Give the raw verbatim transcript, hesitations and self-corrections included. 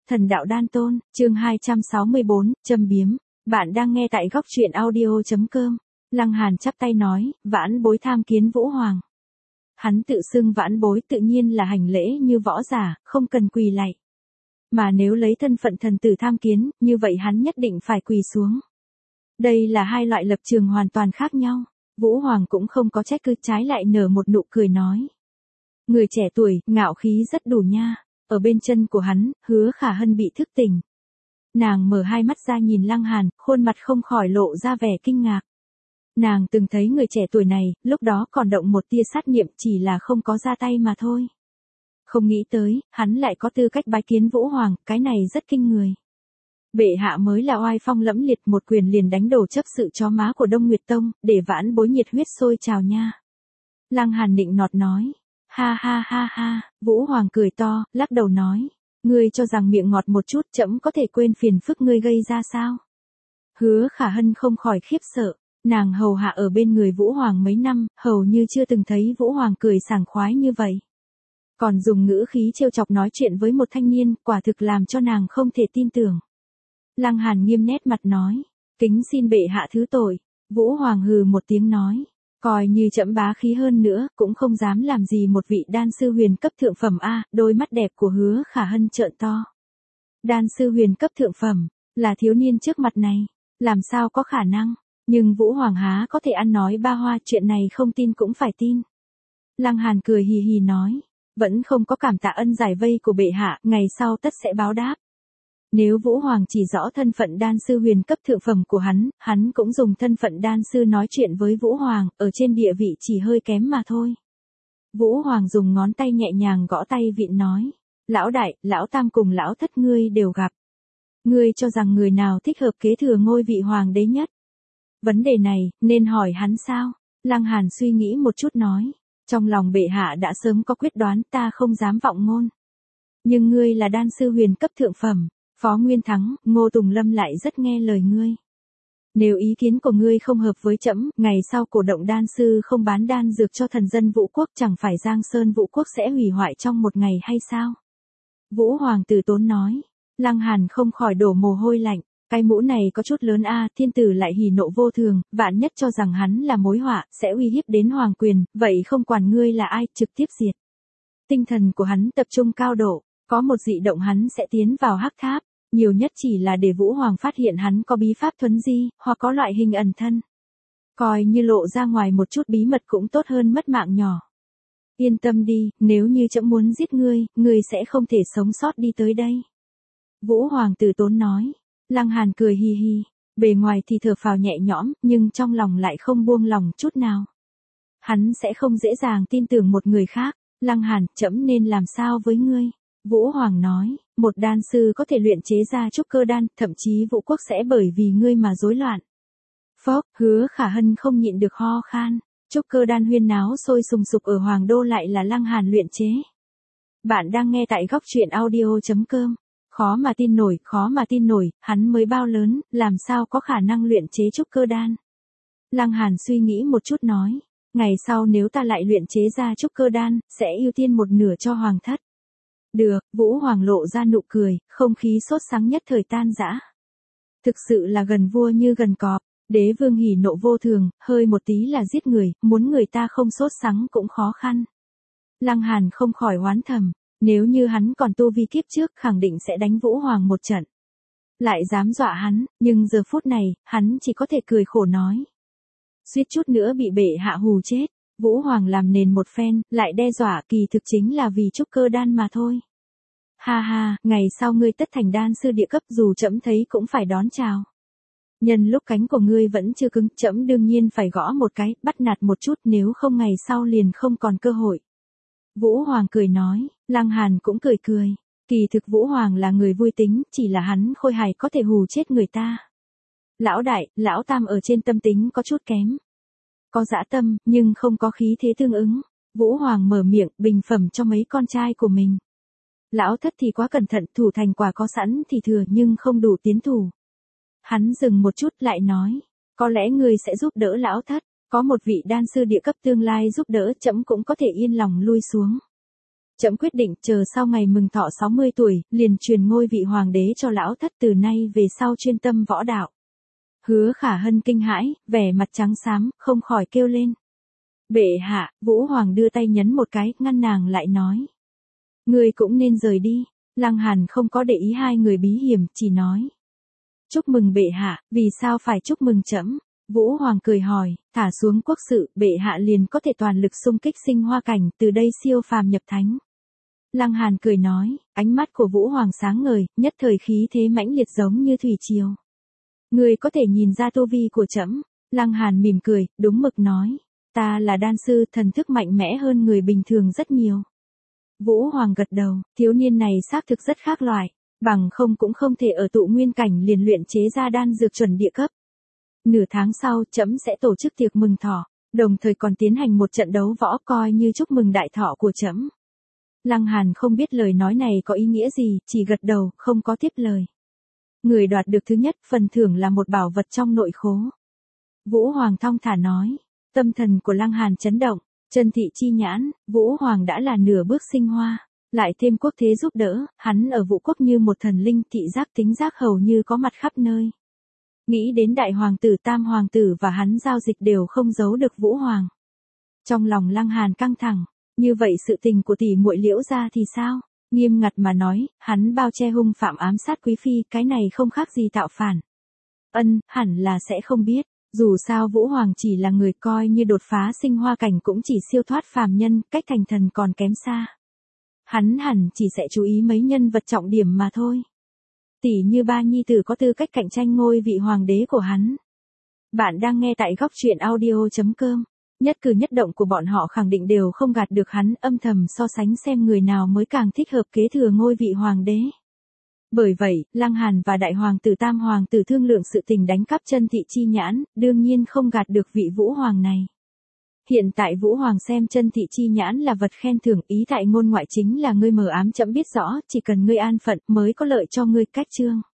Thần đạo đan tôn, chương hai trăm sáu mươi bốn, châm biếm. Bạn đang nghe tại góc truyện audio.com. Lăng Hàn chắp tay nói, vãn bối tham kiến Vũ Hoàng. Hắn tự xưng vãn bối tự nhiên là hành lễ như võ giả, không cần quỳ lạy. Mà nếu lấy thân phận thần tử tham kiến, như vậy hắn nhất định phải quỳ xuống. Đây là hai loại lập trường hoàn toàn khác nhau. Vũ Hoàng cũng không có trách cứ, trái lại nở một nụ cười nói. Người trẻ tuổi, ngạo khí rất đủ nha. Ở bên chân của hắn, Hứa Khả Hân bị thức tỉnh. Nàng mở hai mắt ra nhìn Lăng Hàn, khuôn mặt không khỏi lộ ra vẻ kinh ngạc. Nàng từng thấy người trẻ tuổi này, lúc đó còn động một tia sát niệm, chỉ là không có ra tay mà thôi. Không nghĩ tới, hắn lại có tư cách bái kiến Vũ Hoàng, cái này rất kinh người. Bệ hạ mới là oai phong lẫm liệt, một quyền liền đánh đổ chấp sự chó má của Đông Nguyệt Tông, để vãn bối nhiệt huyết sôi trào nha. Lăng Hàn nịnh nọt nói. Ha ha ha ha, Vũ Hoàng cười to, lắc đầu nói. Ngươi cho rằng miệng ngọt một chút trẫm có thể quên phiền phức ngươi gây ra sao? Hứa Khả Hân không khỏi khiếp sợ, nàng hầu hạ ở bên người Vũ Hoàng mấy năm, hầu như chưa từng thấy Vũ Hoàng cười sảng khoái như vậy. Còn dùng ngữ khí trêu chọc nói chuyện với một thanh niên, quả thực làm cho nàng không thể tin tưởng. Lăng Hàn nghiêm nét mặt nói, kính xin bệ hạ thứ tội. Vũ Hoàng hừ một tiếng nói. Coi như trẫm bá khí hơn nữa, cũng không dám làm gì một vị đan sư huyền cấp thượng phẩm a. Đôi mắt đẹp của Hứa Khả Hân trợn to. Đan sư huyền cấp thượng phẩm, là thiếu niên trước mặt này, làm sao có khả năng, nhưng Vũ Hoàng há có thể ăn nói ba hoa, chuyện này không tin cũng phải tin. Lăng Hàn cười hì hì nói, vẫn không có cảm tạ ân giải vây của bệ hạ, ngày sau tất sẽ báo đáp. Nếu Vũ Hoàng chỉ rõ thân phận đan sư huyền cấp thượng phẩm của hắn, hắn cũng dùng thân phận đan sư nói chuyện với Vũ Hoàng, ở trên địa vị chỉ hơi kém mà thôi. Vũ Hoàng dùng ngón tay nhẹ nhàng gõ tay vịn nói, lão đại, lão tam cùng lão thất ngươi đều gặp. Ngươi cho rằng người nào thích hợp kế thừa ngôi vị hoàng đế nhất? Vấn đề này, nên hỏi hắn sao? Lăng Hàn suy nghĩ một chút nói, trong lòng bệ hạ đã sớm có quyết đoán, ta không dám vọng ngôn. Nhưng ngươi là đan sư huyền cấp thượng phẩm. Phó Nguyên Thắng, Ngô Tùng Lâm lại rất nghe lời ngươi. Nếu ý kiến của ngươi không hợp với trẫm, ngày sau cổ động đan sư không bán đan dược cho thần dân Vũ Quốc, chẳng phải Giang Sơn Vũ Quốc sẽ hủy hoại trong một ngày hay sao? Vũ Hoàng từ tốn nói. Lăng Hàn không khỏi đổ mồ hôi lạnh, cái mũ này có chút lớn a. Thiên tử lại hỉ nộ vô thường, vạn nhất cho rằng hắn là mối họa, sẽ uy hiếp đến hoàng quyền, vậy không quản ngươi là ai, trực tiếp diệt. Tinh thần của hắn tập trung cao độ, có một dị động hắn sẽ tiến vào hắc tháp. Nhiều nhất chỉ là để Vũ Hoàng phát hiện hắn có bí pháp thuấn di, hoặc có loại hình ẩn thân. Coi như lộ ra ngoài một chút bí mật cũng tốt hơn mất mạng nhỏ. Yên tâm đi, nếu như trẫm muốn giết ngươi, ngươi sẽ không thể sống sót đi tới đây. Vũ Hoàng từ tốn nói. Lăng Hàn cười hi hi, bề ngoài thì thở phào nhẹ nhõm, nhưng trong lòng lại không buông lòng chút nào. Hắn sẽ không dễ dàng tin tưởng một người khác. Lăng Hàn, trẫm nên làm sao với ngươi? Vũ Hoàng nói, một đan sư có thể luyện chế ra trúc cơ đan, thậm chí Vũ Quốc sẽ bởi vì ngươi mà rối loạn. Phốc, Hứa Khả Hân không nhịn được ho khan, trúc cơ đan huyên náo sôi sùng sục ở Hoàng Đô lại là Lăng Hàn luyện chế. Bạn đang nghe tại góc truyện audio.com, khó mà tin nổi, khó mà tin nổi, hắn mới bao lớn, làm sao có khả năng luyện chế trúc cơ đan. Lăng Hàn suy nghĩ một chút nói, ngày sau nếu ta lại luyện chế ra trúc cơ đan, sẽ ưu tiên một nửa cho Hoàng thất. Được, Vũ Hoàng lộ ra nụ cười, không khí sốt sắng nhất thời tan rã. Thực sự là gần vua như gần cọp, đế vương hỉ nộ vô thường, hơi một tí là giết người, muốn người ta không sốt sắng cũng khó khăn. Lăng Hàn không khỏi oán thầm, nếu như hắn còn tu vi kiếp trước khẳng định sẽ đánh Vũ Hoàng một trận. Lại dám dọa hắn, nhưng giờ phút này, hắn chỉ có thể cười khổ nói. Suýt chút nữa bị bệ hạ hù chết. Vũ Hoàng làm nền một phen, lại đe dọa, kỳ thực chính là vì trúc cơ đan mà thôi. Ha ha, ngày sau ngươi tất thành đan sư địa cấp, dù trẫm thấy cũng phải đón chào. Nhân lúc cánh của ngươi vẫn chưa cứng, trẫm đương nhiên phải gõ một cái, bắt nạt một chút, nếu không ngày sau liền không còn cơ hội. Vũ Hoàng cười nói, Lăng Hàn cũng cười cười. Kỳ thực Vũ Hoàng là người vui tính, chỉ là hắn khôi hài có thể hù chết người ta. Lão đại, lão tam ở trên tâm tính có chút kém. Có dã tâm, nhưng không có khí thế tương ứng. Vũ Hoàng mở miệng, bình phẩm cho mấy con trai của mình. Lão thất thì quá cẩn thận, thủ thành quả có sẵn thì thừa nhưng không đủ tiến thủ. Hắn dừng một chút lại nói, có lẽ ngươi sẽ giúp đỡ lão thất, có một vị đan sư địa cấp tương lai giúp đỡ, trẫm cũng có thể yên lòng lui xuống. Trẫm quyết định chờ sau ngày mừng thọ sáu mươi tuổi, liền truyền ngôi vị hoàng đế cho lão thất, từ nay về sau chuyên tâm võ đạo. Hứa Khả Hân kinh hãi, vẻ mặt trắng xám, không khỏi kêu lên. Bệ hạ, Vũ Hoàng đưa tay nhấn một cái, ngăn nàng lại nói. Ngươi cũng nên rời đi. Lăng Hàn không có để ý hai người bí hiểm, chỉ nói. Chúc mừng bệ hạ, vì sao phải chúc mừng trẫm? Vũ Hoàng cười hỏi, thả xuống quốc sự, bệ hạ liền có thể toàn lực xung kích sinh hoa cảnh, từ đây siêu phàm nhập thánh. Lăng Hàn cười nói, ánh mắt của Vũ Hoàng sáng ngời, nhất thời khí thế mãnh liệt giống như thủy triều. Ngươi có thể nhìn ra tu vi của trẫm. Lăng Hàn mỉm cười, đúng mực nói. Ta là đan sư, thần thức mạnh mẽ hơn người bình thường rất nhiều. Vũ Hoàng gật đầu, thiếu niên này xác thực rất khác loại, bằng không cũng không thể ở tụ nguyên cảnh liền luyện chế ra đan dược chuẩn địa cấp. Nửa tháng sau, trẫm sẽ tổ chức tiệc mừng thọ, đồng thời còn tiến hành một trận đấu võ coi như chúc mừng đại thọ của trẫm. Lăng Hàn không biết lời nói này có ý nghĩa gì, chỉ gật đầu, không có tiếp lời. Người đoạt được thứ nhất, phần thưởng là một bảo vật trong nội khố. Vũ Hoàng thong thả nói, tâm thần của Lăng Hàn chấn động, chân thị chi nhãn, Vũ Hoàng đã là nửa bước sinh hoa, lại thêm quốc thế giúp đỡ, hắn ở Vũ quốc như một thần linh, thị giác tính giác hầu như có mặt khắp nơi. Nghĩ đến đại hoàng tử tam hoàng tử và hắn giao dịch đều không giấu được Vũ Hoàng. Trong lòng Lăng Hàn căng thẳng, như vậy sự tình của tỷ muội Liễu gia thì sao? Nghiêm ngặt mà nói, hắn bao che hung phạm ám sát quý phi, cái này không khác gì tạo phản. Ân, hẳn là sẽ không biết, dù sao Vũ Hoàng chỉ là người coi như đột phá sinh hoa cảnh cũng chỉ siêu thoát phàm nhân, cách thành thần còn kém xa. Hắn hẳn chỉ sẽ chú ý mấy nhân vật trọng điểm mà thôi. Tỷ như ba nhi tử có tư cách cạnh tranh ngôi vị hoàng đế của hắn. Bạn đang nghe tại góc truyện audio chấm com. Nhất cử nhất động của bọn họ khẳng định đều không gạt được hắn, âm thầm so sánh xem người nào mới càng thích hợp kế thừa ngôi vị hoàng đế. Bởi vậy, Lăng Hàn và đại hoàng tử tam hoàng tử thương lượng sự tình đánh cắp chân thị chi nhãn, đương nhiên không gạt được vị Vũ Hoàng này. Hiện tại Vũ Hoàng xem chân thị chi nhãn là vật khen thưởng, ý tại ngôn ngoại chính là ngươi mờ ám trẫm biết rõ, chỉ cần ngươi an phận mới có lợi cho ngươi, cách chương.